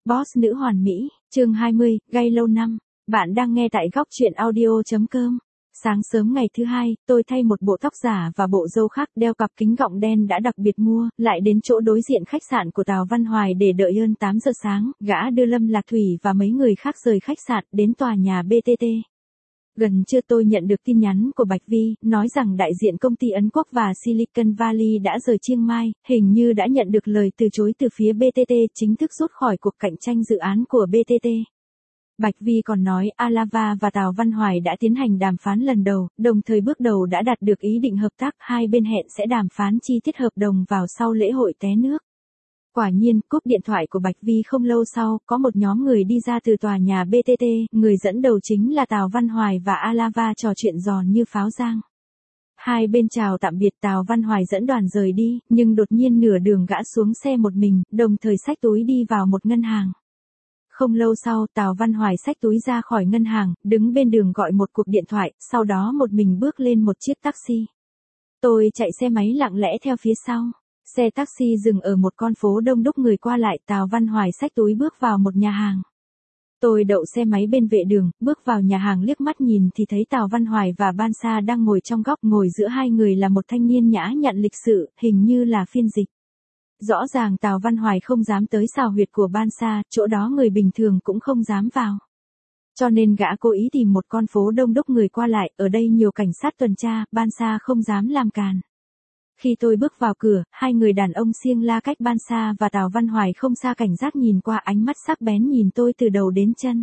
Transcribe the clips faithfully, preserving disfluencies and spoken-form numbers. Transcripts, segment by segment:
Boss nữ hoàn mỹ, chương hai mươi, gay lâu năm. Bạn đang nghe tại góc truyện audio.com. Sáng sớm ngày thứ hai, tôi thay một bộ tóc giả và bộ râu khác, đeo cặp kính gọng đen đã đặc biệt mua, lại đến chỗ đối diện khách sạn của Tào Văn Hoài để đợi hơn tám giờ sáng, gã đưa Lâm Lạc Thủy và mấy người khác rời khách sạn, đến tòa nhà bê tê tê. Gần trưa tôi nhận được tin nhắn của Bạch Vi, nói rằng đại diện công ty Ấn Quốc và Silicon Valley đã rời Chiang Mai, hình như đã nhận được lời từ chối từ phía bê tê tê, chính thức rút khỏi cuộc cạnh tranh dự án của bê tê tê. Bạch Vi còn nói Alava và Tào Văn Hoài đã tiến hành đàm phán lần đầu, đồng thời bước đầu đã đạt được ý định hợp tác, hai bên hẹn sẽ đàm phán chi tiết hợp đồng vào sau lễ hội té nước. Quả nhiên, cúp điện thoại của Bạch Vi không lâu sau, có một nhóm người đi ra từ tòa nhà bê tê tê, người dẫn đầu chính là Tào Văn Hoài và Alava trò chuyện giòn như pháo giang. Hai bên chào tạm biệt, Tào Văn Hoài dẫn đoàn rời đi, nhưng đột nhiên nửa đường gã xuống xe một mình, đồng thời xách túi đi vào một ngân hàng. Không lâu sau, Tào Văn Hoài xách túi ra khỏi ngân hàng, đứng bên đường gọi một cuộc điện thoại, sau đó một mình bước lên một chiếc taxi. Tôi chạy xe máy lặng lẽ theo phía sau. Xe taxi dừng ở một con phố đông đúc người qua lại, Tào Văn Hoài xách túi bước vào một nhà hàng. Tôi đậu xe máy bên vệ đường, bước vào nhà hàng, liếc mắt nhìn thì thấy Tào Văn Hoài và Ban Sa đang ngồi trong góc, ngồi giữa hai người là một thanh niên nhã nhặn lịch sự, hình như là phiên dịch. Rõ ràng Tào Văn Hoài không dám tới xào huyệt của Ban Sa, chỗ đó người bình thường cũng không dám vào. Cho nên gã cố ý tìm một con phố đông đúc người qua lại, ở đây nhiều cảnh sát tuần tra, Ban Sa không dám làm càn. Khi tôi bước vào cửa, hai người đàn ông siêng la cách Ban Sa và Tào Văn Hoài không xa, cảnh giác nhìn qua, ánh mắt sắc bén nhìn tôi từ đầu đến chân.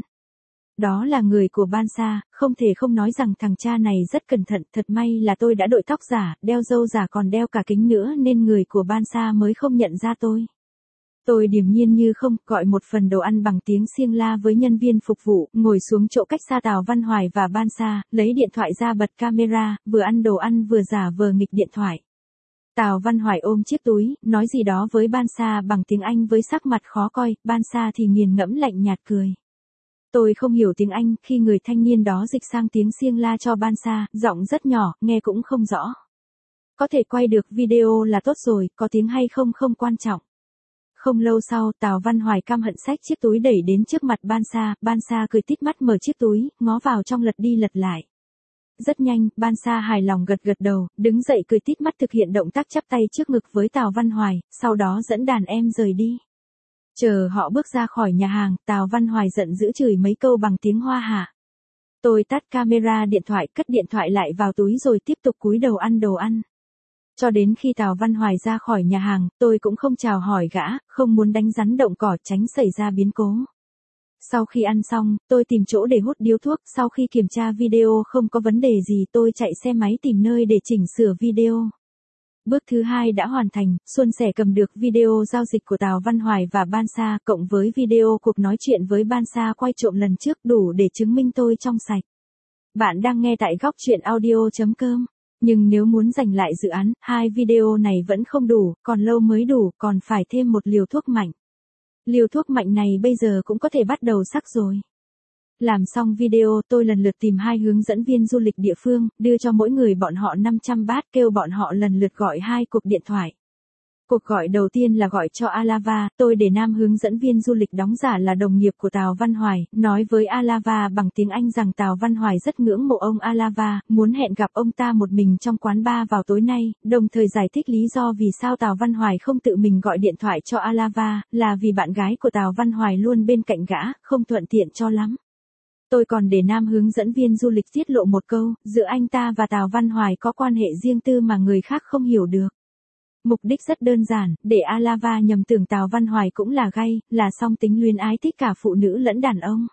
Đó là người của Ban Sa, không thể không nói rằng thằng cha này rất cẩn thận, thật may là tôi đã đội tóc giả, đeo râu giả còn đeo cả kính nữa nên người của Ban Sa mới không nhận ra tôi. Tôi điềm nhiên như không, gọi một phần đồ ăn bằng tiếng siêng la với nhân viên phục vụ, ngồi xuống chỗ cách xa Tào Văn Hoài và Ban Sa, lấy điện thoại ra bật camera, vừa ăn đồ ăn vừa giả vờ nghịch điện thoại. Tào Văn Hoài ôm chiếc túi, nói gì đó với Ban Sa bằng tiếng Anh với sắc mặt khó coi, Ban Sa thì nghiền ngẫm lạnh nhạt cười. Tôi không hiểu tiếng Anh, khi người thanh niên đó dịch sang tiếng siêng la cho Ban Sa, giọng rất nhỏ, nghe cũng không rõ. Có thể quay được video là tốt rồi, có tiếng hay không không quan trọng. Không lâu sau, Tào Văn Hoài căm hận xách chiếc túi đẩy đến trước mặt Ban Sa, Ban Sa cười tít mắt mở chiếc túi, ngó vào trong lật đi lật lại. Rất nhanh, Ban Sa hài lòng gật gật đầu, đứng dậy cười tít mắt thực hiện động tác chắp tay trước ngực với Tào Văn Hoài, sau đó dẫn đàn em rời đi. Chờ họ bước ra khỏi nhà hàng, Tào Văn Hoài giận dữ chửi mấy câu bằng tiếng Hoa hạ. Tôi tắt camera điện thoại, cất điện thoại lại vào túi rồi tiếp tục cúi đầu ăn đồ ăn. Cho đến khi Tào Văn Hoài ra khỏi nhà hàng, tôi cũng không chào hỏi gã, không muốn đánh rắn động cỏ tránh xảy ra biến cố. Sau khi ăn xong, tôi tìm chỗ để hút điếu thuốc, sau khi kiểm tra video không có vấn đề gì tôi chạy xe máy tìm nơi để chỉnh sửa video. Bước thứ hai đã hoàn thành, suôn sẻ cầm được video giao dịch của Tào Văn Hoài và Ban Sa, cộng với video cuộc nói chuyện với Ban Sa quay trộm lần trước, đủ để chứng minh tôi trong sạch. Bạn đang nghe tại góc truyện audio.com. Nhưng nếu muốn giành lại dự án, hai video này vẫn không đủ, còn lâu mới đủ, còn phải thêm một liều thuốc mạnh. Liều thuốc mạnh này bây giờ cũng có thể bắt đầu sắc rồi. Làm xong video, tôi lần lượt tìm hai hướng dẫn viên du lịch địa phương, đưa cho mỗi người bọn họ năm trăm baht, kêu bọn họ lần lượt gọi hai cuộc điện thoại. Cuộc gọi đầu tiên là gọi cho Alava, tôi để nam hướng dẫn viên du lịch đóng giả là đồng nghiệp của Tào Văn Hoài, nói với Alava bằng tiếng Anh rằng Tào Văn Hoài rất ngưỡng mộ ông Alava, muốn hẹn gặp ông ta một mình trong quán bar vào tối nay, đồng thời giải thích lý do vì sao Tào Văn Hoài không tự mình gọi điện thoại cho Alava, là vì bạn gái của Tào Văn Hoài luôn bên cạnh gã, không thuận tiện cho lắm. Tôi còn để nam hướng dẫn viên du lịch tiết lộ một câu, giữa anh ta và Tào Văn Hoài có quan hệ riêng tư mà người khác không hiểu được. Mục đích rất đơn giản, để Alava nhầm tưởng Tào Văn Hoài cũng là gay, là song tính luyến ái thích cả phụ nữ lẫn đàn ông.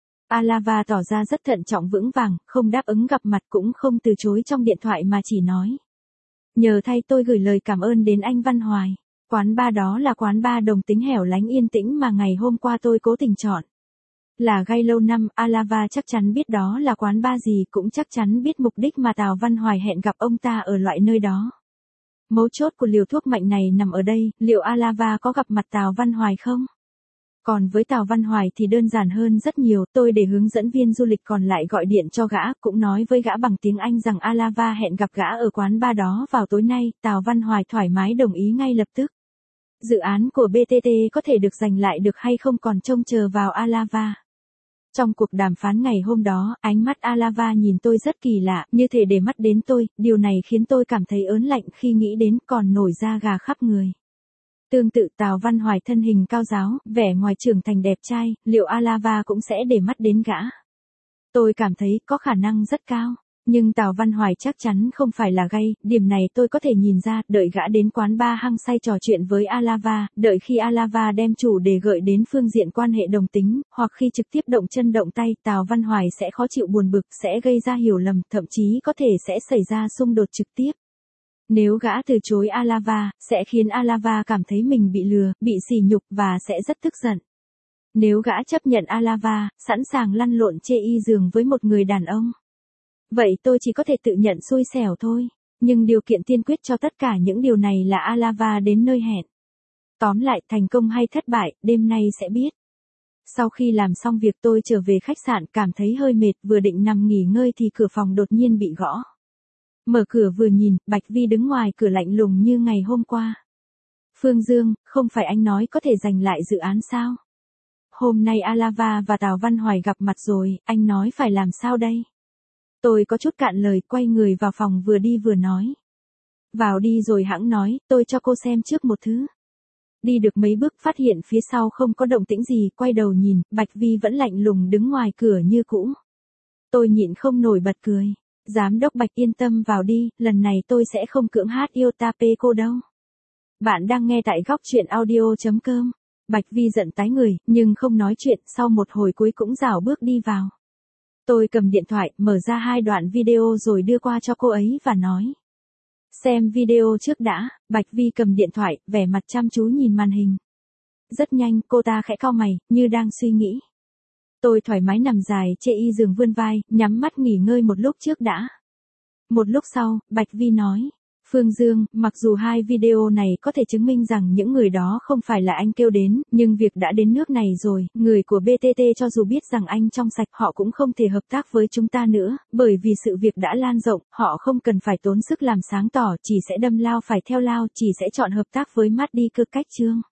Alava tỏ ra rất thận trọng vững vàng, không đáp ứng gặp mặt cũng không từ chối trong điện thoại mà chỉ nói. Nhờ thay tôi gửi lời cảm ơn đến anh Văn Hoài. Quán bar đó là quán bar đồng tính hẻo lánh yên tĩnh mà ngày hôm qua tôi cố tình chọn. Là gay lâu năm, Alava chắc chắn biết đó là quán bar gì, cũng chắc chắn biết mục đích mà Tào Văn Hoài hẹn gặp ông ta ở loại nơi đó. Mấu chốt của liều thuốc mạnh này nằm ở đây, liệu Alava có gặp mặt Tào Văn Hoài không? Còn với Tào Văn Hoài thì đơn giản hơn rất nhiều, tôi để hướng dẫn viên du lịch còn lại gọi điện cho gã, cũng nói với gã bằng tiếng Anh rằng Alava hẹn gặp gã ở quán bar đó vào tối nay, Tào Văn Hoài thoải mái đồng ý ngay lập tức. Dự án của bê tê tê có thể được giành lại được hay không còn trông chờ vào Alava. Trong cuộc đàm phán ngày hôm đó, ánh mắt Alava nhìn tôi rất kỳ lạ, như thể để mắt đến tôi, điều này khiến tôi cảm thấy ớn lạnh khi nghĩ đến, còn nổi da gà khắp người. Tương tự Tào Văn Hoài thân hình cao ráo, vẻ ngoài trưởng thành đẹp trai, liệu Alava cũng sẽ để mắt đến gã? Tôi cảm thấy có khả năng rất cao. Nhưng Tào Văn Hoài chắc chắn không phải là gay, điểm này tôi có thể nhìn ra, đợi gã đến quán bar hăng say trò chuyện với Alava, đợi khi Alava đem chủ đề gợi đến phương diện quan hệ đồng tính, hoặc khi trực tiếp động chân động tay, Tào Văn Hoài sẽ khó chịu buồn bực, sẽ gây ra hiểu lầm, thậm chí có thể sẽ xảy ra xung đột trực tiếp. Nếu gã từ chối Alava, sẽ khiến Alava cảm thấy mình bị lừa, bị sỉ nhục và sẽ rất tức giận. Nếu gã chấp nhận Alava, sẵn sàng lăn lộn chê y giường với một người đàn ông, vậy tôi chỉ có thể tự nhận xui xẻo thôi. Nhưng điều kiện tiên quyết cho tất cả những điều này là Alava đến nơi hẹn. Tóm lại, thành công hay thất bại, đêm nay sẽ biết. Sau khi làm xong việc tôi trở về khách sạn, cảm thấy hơi mệt, vừa định nằm nghỉ ngơi thì cửa phòng đột nhiên bị gõ. Mở cửa vừa nhìn, Bạch Vi đứng ngoài cửa lạnh lùng như ngày hôm qua. Phương Dương, không phải anh nói có thể giành lại dự án sao? Hôm nay Alava và Tào Văn Hoài gặp mặt rồi, anh nói phải làm sao đây? Tôi có chút cạn lời, quay người vào phòng vừa đi vừa nói. Vào đi rồi hãng nói, tôi cho cô xem trước một thứ. Đi được mấy bước phát hiện phía sau không có động tĩnh gì, quay đầu nhìn, Bạch Vi vẫn lạnh lùng đứng ngoài cửa như cũ. Tôi nhịn không nổi bật cười. Giám đốc Bạch yên tâm vào đi, lần này tôi sẽ không cưỡng hát yêu tape cô đâu. Bạn đang nghe tại góc truyện audio chấm com. Bạch Vi giận tái người, nhưng không nói chuyện, sau một hồi cuối cũng rảo bước đi vào. Tôi cầm điện thoại, mở ra hai đoạn video rồi đưa qua cho cô ấy và nói. Xem video trước đã. Bạch Vi cầm điện thoại, vẻ mặt chăm chú nhìn màn hình. Rất nhanh, cô ta khẽ cau mày, như đang suy nghĩ. Tôi thoải mái nằm dài, chê y giường vươn vai, nhắm mắt nghỉ ngơi một lúc trước đã. Một lúc sau, Bạch Vi nói. Phương Dương, mặc dù hai video này có thể chứng minh rằng những người đó không phải là anh kêu đến, nhưng việc đã đến nước này rồi, người của bê tê tê cho dù biết rằng anh trong sạch họ cũng không thể hợp tác với chúng ta nữa, bởi vì sự việc đã lan rộng, họ không cần phải tốn sức làm sáng tỏ, chỉ sẽ đâm lao phải theo lao, chỉ sẽ chọn hợp tác với Mát đi cơ cách trương.